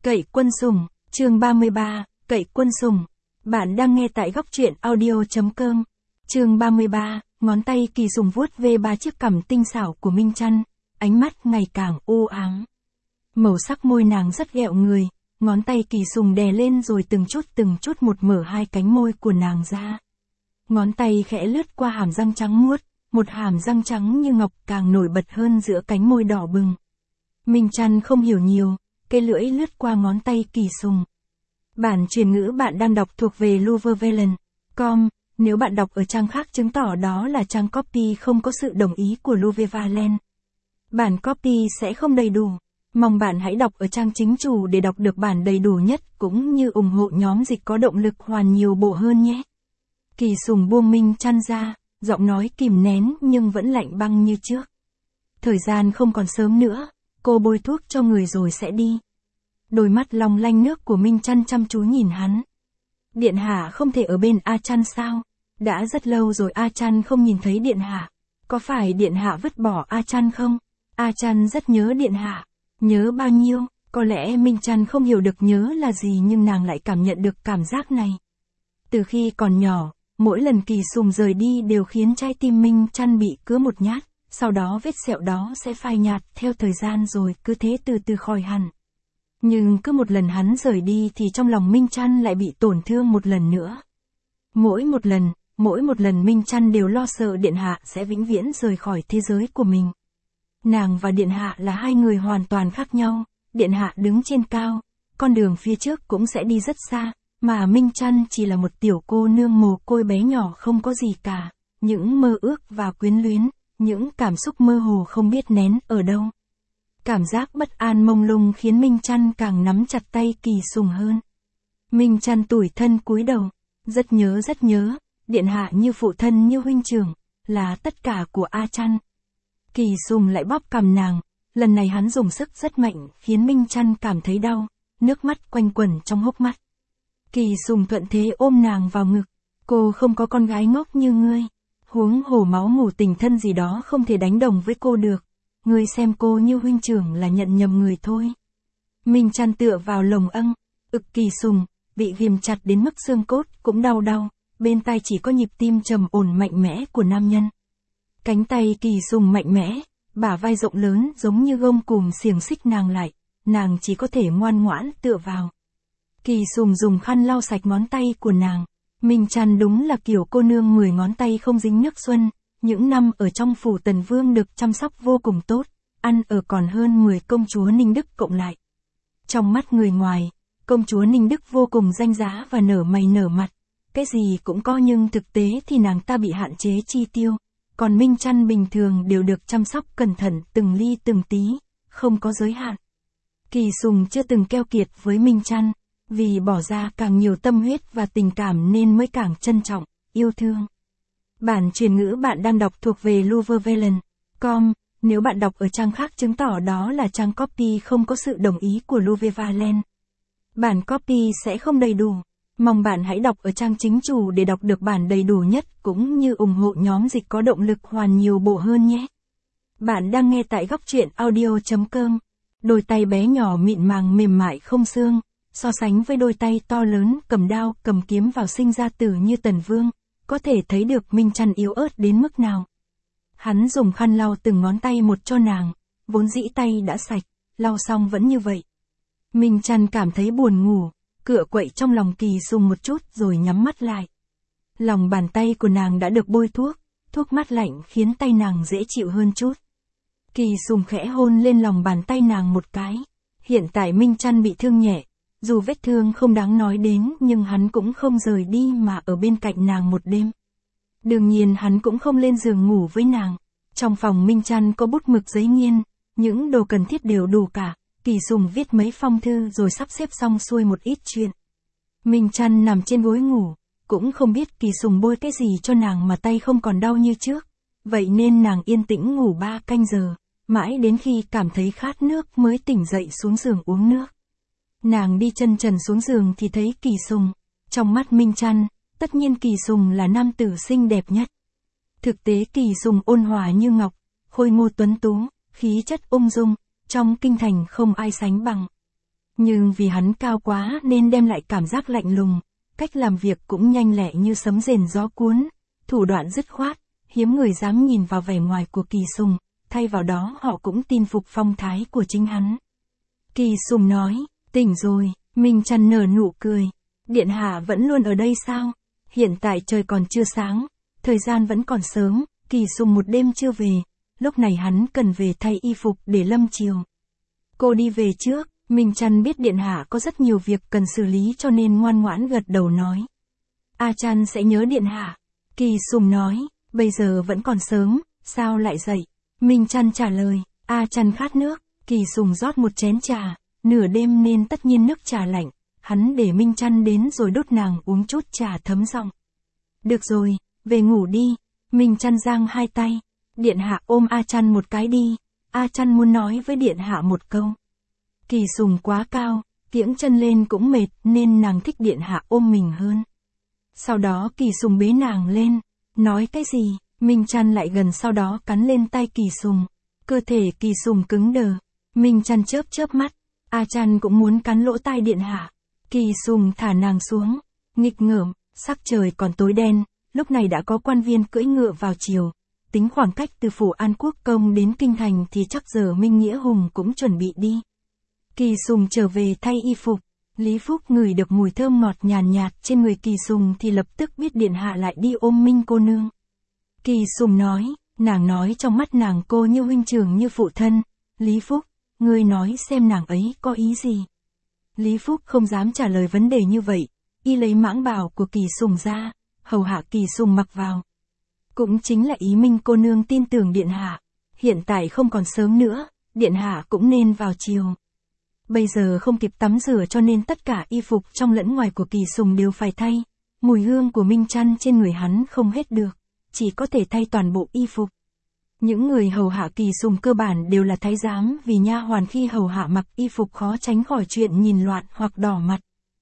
Cậy Quân Sùng, chương 33, Cậy Quân Sùng. Bạn đang nghe tại góc truyện audio.com. Chương 33, ngón tay Kỳ Sùng vuốt ve ba chiếc cằm tinh xảo của Minh Chăn, ánh mắt ngày càng u ám. Màu sắc môi nàng rất ghẹo người, ngón tay Kỳ Sùng đè lên rồi từng chút một mở hai cánh môi của nàng ra. Ngón tay khẽ lướt qua hàm răng trắng muốt, một hàm răng trắng như ngọc càng nổi bật hơn giữa cánh môi đỏ bừng. Minh Chăn không hiểu nhiều, cái lưỡi lướt qua ngón tay Kỳ Sùng. Bản truyền ngữ bạn đang đọc thuộc về Luvevalen.com, nếu bạn đọc ở trang khác chứng tỏ đó là trang copy không có sự đồng ý của Luvevalen. Bản copy sẽ không đầy đủ. Mong bạn hãy đọc ở trang chính chủ để đọc được bản đầy đủ nhất cũng như ủng hộ nhóm dịch có động lực hoàn nhiều bộ hơn nhé. Kỳ Sùng buông Minh Chăn ra, giọng nói kìm nén nhưng vẫn lạnh băng như trước. Thời gian không còn sớm nữa, cô bôi thuốc cho người rồi sẽ đi. Đôi mắt long lanh nước của Minh Chăn chăm chú nhìn hắn. Điện hạ không thể ở bên A Chăn sao? Đã rất lâu rồi A Chăn không nhìn thấy điện hạ. Có phải điện hạ vứt bỏ A Chăn không? A Chăn rất nhớ điện hạ. Nhớ bao nhiêu? Có lẽ Minh Chăn không hiểu được nhớ là gì nhưng nàng lại cảm nhận được cảm giác này. Từ khi còn nhỏ, mỗi lần Kỳ Sùng rời đi đều khiến trái tim Minh Chăn bị cứa một nhát, sau đó vết sẹo đó sẽ phai nhạt theo thời gian rồi cứ thế từ từ khỏi hẳn. Nhưng cứ một lần hắn rời đi thì trong lòng Minh Chăn lại bị tổn thương một lần nữa. Mỗi một lần Minh Chăn đều lo sợ điện hạ sẽ vĩnh viễn rời khỏi thế giới của mình. Nàng và điện hạ là hai người hoàn toàn khác nhau, điện hạ đứng trên cao, con đường phía trước cũng sẽ đi rất xa, mà Minh Chăn chỉ là một tiểu cô nương mồ côi bé nhỏ không có gì cả, những mơ ước và quyến luyến, những cảm xúc mơ hồ không biết nén ở đâu. Cảm giác bất an mông lung khiến Minh Chăn càng nắm chặt tay Kỳ Sùng hơn. Minh Chăn tủi thân cúi đầu, rất nhớ, điện hạ như phụ thân như huynh trưởng, là tất cả của A Chăn. Kỳ Sùng lại bóp cằm nàng, lần này hắn dùng sức rất mạnh khiến Minh Chăn cảm thấy đau, nước mắt quanh quẩn trong hốc mắt. Kỳ Sùng thuận thế ôm nàng vào ngực, cô không có con gái ngốc như ngươi, huống hồ máu mủ tình thân gì đó không thể đánh đồng với cô được. Ngươi xem cô như huynh trưởng là nhận nhầm người thôi. Minh Chăn tựa vào lồng âng, Kỳ Sùng, bị ghim chặt đến mức xương cốt cũng đau, bên tai chỉ có nhịp tim trầm ổn mạnh mẽ của nam nhân. Cánh tay Kỳ Sùng mạnh mẽ, bả vai rộng lớn giống như gông cùm xiềng xích nàng lại, nàng chỉ có thể ngoan ngoãn tựa vào. Kỳ Sùng dùng khăn lau sạch ngón tay của nàng. Minh Chăn đúng là kiểu cô nương 10 ngón tay không dính nước xuân. Những năm ở trong phủ Tần Vương được chăm sóc vô cùng tốt, ăn ở còn hơn 10 công chúa Ninh Đức cộng lại. Trong mắt người ngoài, công chúa Ninh Đức vô cùng danh giá và nở mày nở mặt, cái gì cũng có nhưng thực tế thì nàng ta bị hạn chế chi tiêu, còn Minh Chăn bình thường đều được chăm sóc cẩn thận từng ly từng tí, không có giới hạn. Kỳ Sùng chưa từng keo kiệt với Minh Chăn, vì bỏ ra càng nhiều tâm huyết và tình cảm nên mới càng trân trọng, yêu thương. Bản truyền ngữ bạn đang đọc thuộc về Luvevalen.com, nếu bạn đọc ở trang khác chứng tỏ đó là trang copy không có sự đồng ý của Luvevalen. Bản copy sẽ không đầy đủ. Mong bạn hãy đọc ở trang chính chủ để đọc được bản đầy đủ nhất cũng như ủng hộ nhóm dịch có động lực hoàn nhiều bộ hơn nhé. Bạn đang nghe tại góc truyện audio.com. Đôi tay bé nhỏ mịn màng mềm mại không xương, so sánh với đôi tay to lớn cầm đao cầm kiếm vào sinh ra tử như Tần Vương. Có thể thấy được Minh Chăn yếu ớt đến mức nào. Hắn dùng khăn lau từng ngón tay một cho nàng, vốn dĩ tay đã sạch, lau xong vẫn như vậy. Minh Chăn cảm thấy buồn ngủ, cựa quậy trong lòng Kỳ Sùng một chút rồi nhắm mắt lại. Lòng bàn tay của nàng đã được bôi thuốc mát lạnh khiến tay nàng dễ chịu hơn chút. Kỳ Sùng khẽ hôn lên lòng bàn tay nàng một cái. Hiện tại Minh Chăn bị thương nhẹ. Dù vết thương không đáng nói đến nhưng hắn cũng không rời đi mà ở bên cạnh nàng một đêm. Đương nhiên hắn cũng không lên giường ngủ với nàng. Trong phòng Minh Chăn có bút mực giấy nghiên, những đồ cần thiết đều đủ cả. Kỳ Sùng viết mấy phong thư rồi sắp xếp xong xuôi một ít chuyện. Minh Chăn nằm trên gối ngủ, cũng không biết Kỳ Sùng bôi cái gì cho nàng mà tay không còn đau như trước. Vậy nên nàng yên tĩnh ngủ 3 canh giờ, mãi đến khi cảm thấy khát nước mới tỉnh dậy xuống giường uống nước. Nàng đi chân trần xuống giường thì thấy Kỳ Sùng. Trong mắt Minh Chăn, tất nhiên Kỳ Sùng là nam tử xinh đẹp nhất. Thực tế Kỳ Sùng ôn hòa như ngọc, khôi ngô tuấn tú, khí chất ung dung, trong kinh thành không ai sánh bằng. Nhưng vì hắn cao quá nên đem lại cảm giác lạnh lùng, cách làm việc cũng nhanh lẹ như sấm rền gió cuốn, thủ đoạn dứt khoát, hiếm người dám nhìn vào vẻ ngoài của Kỳ Sùng, thay vào đó họ cũng tin phục phong thái của chính hắn. Kỳ Sùng nói, tỉnh rồi, Minh Trăn nở nụ cười. Điện hạ vẫn luôn ở đây sao? Hiện tại trời còn chưa sáng, thời gian vẫn còn sớm, Kỳ Sùng một đêm chưa về, lúc này hắn cần về thay y phục để lâm chiều. Cô đi về trước, Minh Trăn biết điện hạ có rất nhiều việc cần xử lý cho nên ngoan ngoãn gật đầu nói. A Trăn sẽ nhớ điện hạ. Kỳ Sùng nói, bây giờ vẫn còn sớm, sao lại dậy? Minh Trăn trả lời, A Trăn khát nước, Kỳ Sùng rót một chén trà, nửa đêm nên tất nhiên nước trà lạnh, hắn để Minh Trăn đến rồi đút nàng uống chút trà thấm giọng. Được rồi, về ngủ đi, Minh Trăn giang hai tay, điện hạ ôm A Trăn một cái đi, A Trăn muốn nói với điện hạ một câu. Kỳ Sùng quá cao, kiễng chân lên cũng mệt nên nàng thích điện hạ ôm mình hơn. Sau đó Kỳ Sùng bế nàng lên, nói cái gì, Minh Trăn lại gần sau đó cắn lên tay Kỳ Sùng. Cơ thể Kỳ Sùng cứng đờ, Minh Trăn chớp chớp mắt, A Trăn cũng muốn cắn lỗ tai điện hạ. Kỳ Sùng thả nàng xuống, nghịch ngợm, sắc trời còn tối đen, lúc này đã có quan viên cưỡi ngựa vào chiều. Tính khoảng cách từ phủ An Quốc Công đến Kinh Thành thì chắc giờ Minh Nghĩa Hùng cũng chuẩn bị đi. Kỳ Sùng trở về thay y phục, Lý Phúc ngửi được mùi thơm ngọt nhàn nhạt trên người Kỳ Sùng thì lập tức biết điện hạ lại đi ôm Minh cô nương. Kỳ Sùng nói, nàng nói trong mắt nàng cô như huynh trưởng như phụ thân. Lý Phúc, ngươi nói xem nàng ấy có ý gì? Lý Phúc không dám trả lời vấn đề như vậy, y lấy mãng bào của Kỳ Sùng ra, hầu hạ Kỳ Sùng mặc vào. Cũng chính là ý Minh cô nương tin tưởng điện hạ, hiện tại không còn sớm nữa, điện hạ cũng nên vào chiều. Bây giờ không kịp tắm rửa cho nên tất cả y phục trong lẫn ngoài của Kỳ Sùng đều phải thay, mùi hương của Minh Trăn trên người hắn không hết được, chỉ có thể thay toàn bộ y phục. Những người hầu hạ Kỳ Sùng cơ bản đều là thái giám vì nha hoàn khi hầu hạ mặc y phục khó tránh khỏi chuyện nhìn loạn hoặc đỏ mặt.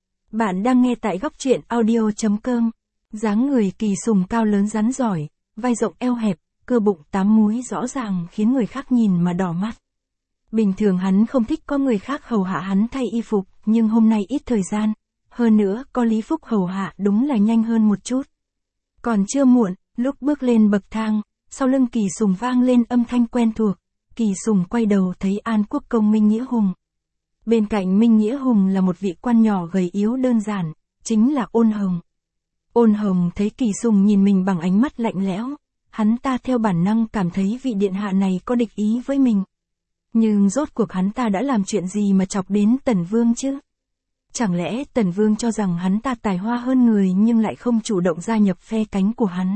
Bạn đang nghe tại góc truyện audio.com. Dáng người Kỳ Sùng cao lớn rắn giỏi, vai rộng eo hẹp, cơ bụng 8 múi rõ ràng khiến người khác nhìn mà đỏ mắt. Bình thường hắn không thích có người khác hầu hạ hắn thay y phục, nhưng hôm nay ít thời gian, hơn nữa có Lý Phúc hầu hạ đúng là nhanh hơn một chút. Còn chưa muộn, lúc bước lên bậc thang, sau lưng Kỳ Sùng vang lên âm thanh quen thuộc, Kỳ Sùng quay đầu thấy An Quốc Công Minh Nghĩa Hùng. Bên cạnh Minh Nghĩa Hùng là một vị quan nhỏ gầy yếu đơn giản, chính là Ôn Hồng. Ôn Hồng thấy Kỳ Sùng nhìn mình bằng ánh mắt lạnh lẽo, hắn ta theo bản năng cảm thấy vị điện hạ này có địch ý với mình. Nhưng rốt cuộc hắn ta đã làm chuyện gì mà chọc đến Tần Vương chứ? Chẳng lẽ Tần Vương cho rằng hắn ta tài hoa hơn người nhưng lại không chủ động gia nhập phe cánh của hắn?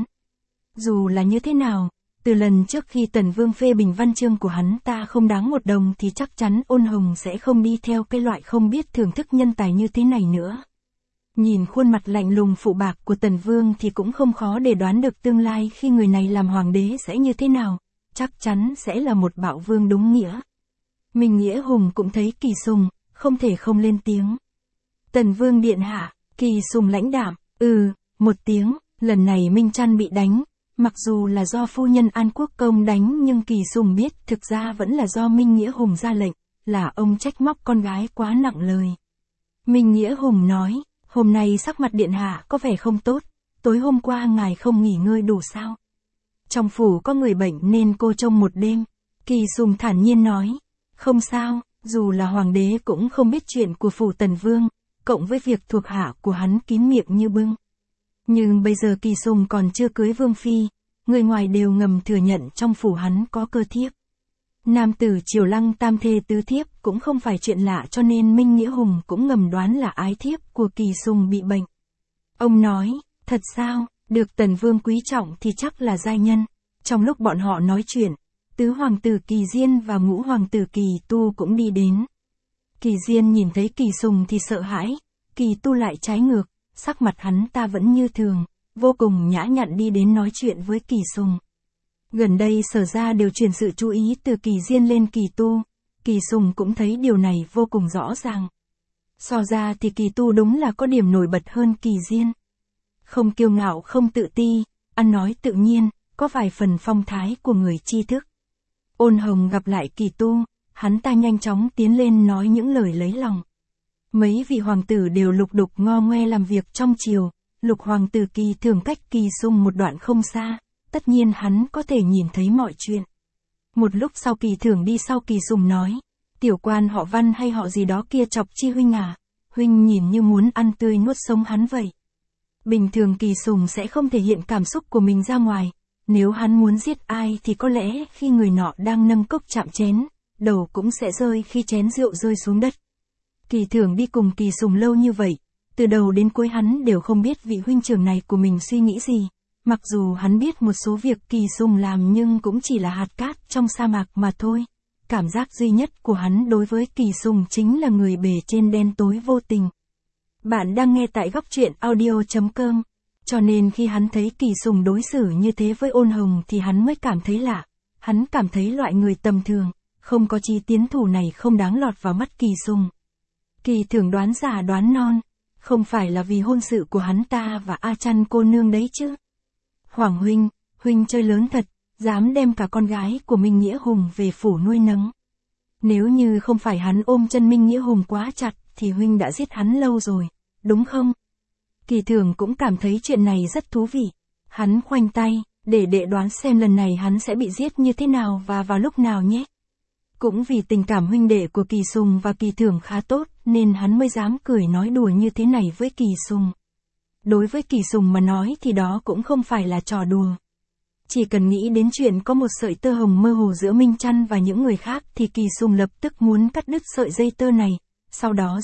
Dù là như thế nào, từ lần trước khi Tần Vương phê bình văn chương của hắn ta không đáng một đồng thì chắc chắn Ôn Hồng sẽ không đi theo cái loại không biết thưởng thức nhân tài như thế này nữa. Nhìn khuôn mặt lạnh lùng phụ bạc của Tần Vương thì cũng không khó để đoán được tương lai khi người này làm hoàng đế sẽ như thế nào, chắc chắn sẽ là một bạo vương đúng nghĩa. Minh Nghĩa Hùng cũng thấy Kỳ Sùng, không thể không lên tiếng. Tần Vương điện hạ, Kỳ Sùng lãnh đạm, một tiếng, lần này Minh Trăn bị đánh, mặc dù là do phu nhân An Quốc Công đánh nhưng Kỳ Sùng biết thực ra vẫn là do Minh Nghĩa Hùng ra lệnh, là ông trách móc con gái quá nặng lời. Minh Nghĩa Hùng nói, hôm nay sắc mặt điện hạ có vẻ không tốt, tối hôm qua ngài không nghỉ ngơi đủ sao? Trong phủ có người bệnh nên cô trông một đêm. Kỳ Sùng thản nhiên nói, không sao, dù là hoàng đế cũng không biết chuyện của phủ Tần Vương, cộng với việc thuộc hạ của hắn kín miệng như bưng. Nhưng bây giờ Kỳ Sùng còn chưa cưới Vương Phi, người ngoài đều ngầm thừa nhận trong phủ hắn có cơ thiếp. Nam tử Triều Lăng tam thê tứ thiếp cũng không phải chuyện lạ cho nên Minh Nghĩa Hùng cũng ngầm đoán là ái thiếp của Kỳ Sùng bị bệnh. Ông nói, thật sao, được Tần Vương quý trọng thì chắc là giai nhân. Trong lúc bọn họ nói chuyện, tứ hoàng tử Kỳ Diên và ngũ hoàng tử Kỳ Tu cũng đi đến. Kỳ Diên nhìn thấy Kỳ Sùng thì sợ hãi, Kỳ Tu lại trái ngược, sắc mặt hắn ta vẫn như thường, vô cùng nhã nhặn đi đến nói chuyện với Kỳ Sùng. Gần đây Sở ra đều chuyển sự chú ý từ Kỳ Diên lên Kỳ Tu, Kỳ Sùng cũng thấy điều này vô cùng rõ ràng. So ra thì Kỳ Tu đúng là có điểm nổi bật hơn Kỳ Diên. Không kiêu ngạo không tự ti, ăn nói tự nhiên, có vài phần phong thái của người tri thức. Ôn Hồng gặp lại Kỳ Tu, hắn ta nhanh chóng tiến lên nói những lời lấy lòng. Mấy vị hoàng tử đều lục đục ngo ngoe làm việc trong triều, Lục hoàng tử Kỳ Thường cách Kỳ Sùng một đoạn không xa, tất nhiên hắn có thể nhìn thấy mọi chuyện. Một lúc sau Kỳ Thường đi sau Kỳ Sùng nói, tiểu quan họ Văn hay họ gì đó kia chọc chi huynh à, huynh nhìn như muốn ăn tươi nuốt sống hắn vậy. Bình thường Kỳ Sùng sẽ không thể hiện cảm xúc của mình ra ngoài, nếu hắn muốn giết ai thì có lẽ khi người nọ đang nâng cốc chạm chén, đầu cũng sẽ rơi khi chén rượu rơi xuống đất. Kỳ Thường đi cùng Kỳ Sùng lâu như vậy, từ đầu đến cuối hắn đều không biết vị huynh trưởng này của mình suy nghĩ gì, mặc dù hắn biết một số việc Kỳ Sùng làm nhưng cũng chỉ là hạt cát trong sa mạc mà thôi. Cảm giác duy nhất của hắn đối với Kỳ Sùng chính là người bề trên đen tối vô tình. Bạn đang nghe tại góc truyện audio.com, cho nên khi hắn thấy Kỳ Sùng đối xử như thế với Ôn Hồng thì hắn mới cảm thấy lạ, hắn cảm thấy loại người tầm thường, không có chí tiến thủ này không đáng lọt vào mắt Kỳ Sùng. Kỳ Thường đoán già đoán non, không phải là vì hôn sự của hắn ta và A Chăn cô nương đấy chứ. Hoàng huynh, huynh chơi lớn thật, dám đem cả con gái của Minh Nghĩa Hùng về phủ nuôi nấng. Nếu như không phải hắn ôm chân Minh Nghĩa Hùng quá chặt thì huynh đã giết hắn lâu rồi, đúng không? Kỳ Thường cũng cảm thấy chuyện này rất thú vị. Hắn khoanh tay, để đệ đoán xem lần này hắn sẽ bị giết như thế nào và vào lúc nào nhé. Cũng vì tình cảm huynh đệ của Kỳ Sùng và Kỳ Thường khá tốt nên hắn mới dám cười nói đùa như thế này với Kỳ Sùng. Đối với Kỳ Sùng mà nói thì đó cũng không phải là trò đùa. Chỉ cần nghĩ đến chuyện có một sợi tơ hồng mơ hồ giữa Minh Chăn và những người khác thì Kỳ Sùng lập tức muốn cắt đứt sợi dây tơ này, sau đó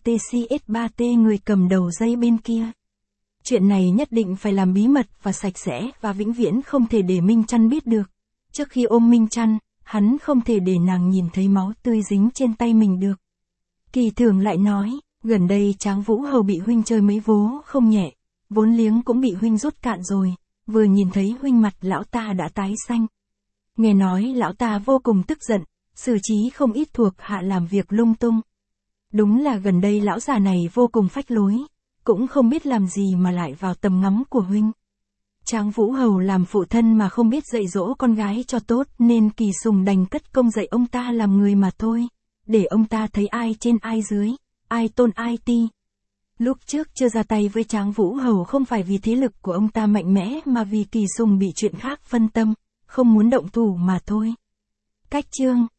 J3TCS3T người cầm đầu dây bên kia. Chuyện này nhất định phải làm bí mật và sạch sẽ và vĩnh viễn không thể để Minh Chăn biết được. Trước khi ôm Minh Chăn, hắn không thể để nàng nhìn thấy máu tươi dính trên tay mình được. Kỳ Thường lại nói, gần đây Tráng Vũ Hầu bị huynh chơi mấy vố không nhẹ, vốn liếng cũng bị huynh rút cạn rồi, vừa nhìn thấy huynh mặt lão ta đã tái xanh. Nghe nói lão ta vô cùng tức giận, xử trí không ít thuộc hạ làm việc lung tung. Đúng là gần đây lão già này vô cùng phách lối, cũng không biết làm gì mà lại vào tầm ngắm của huynh. Tráng Vũ Hầu làm phụ thân mà không biết dạy dỗ con gái cho tốt nên Kỳ Sùng đành cất công dạy ông ta làm người mà thôi, để ông ta thấy ai trên ai dưới, ai tôn ai ti. Lúc trước chưa ra tay với Tráng Vũ Hầu không phải vì thế lực của ông ta mạnh mẽ mà vì Kỳ Sùng bị chuyện khác phân tâm, không muốn động thủ mà thôi. Cách chương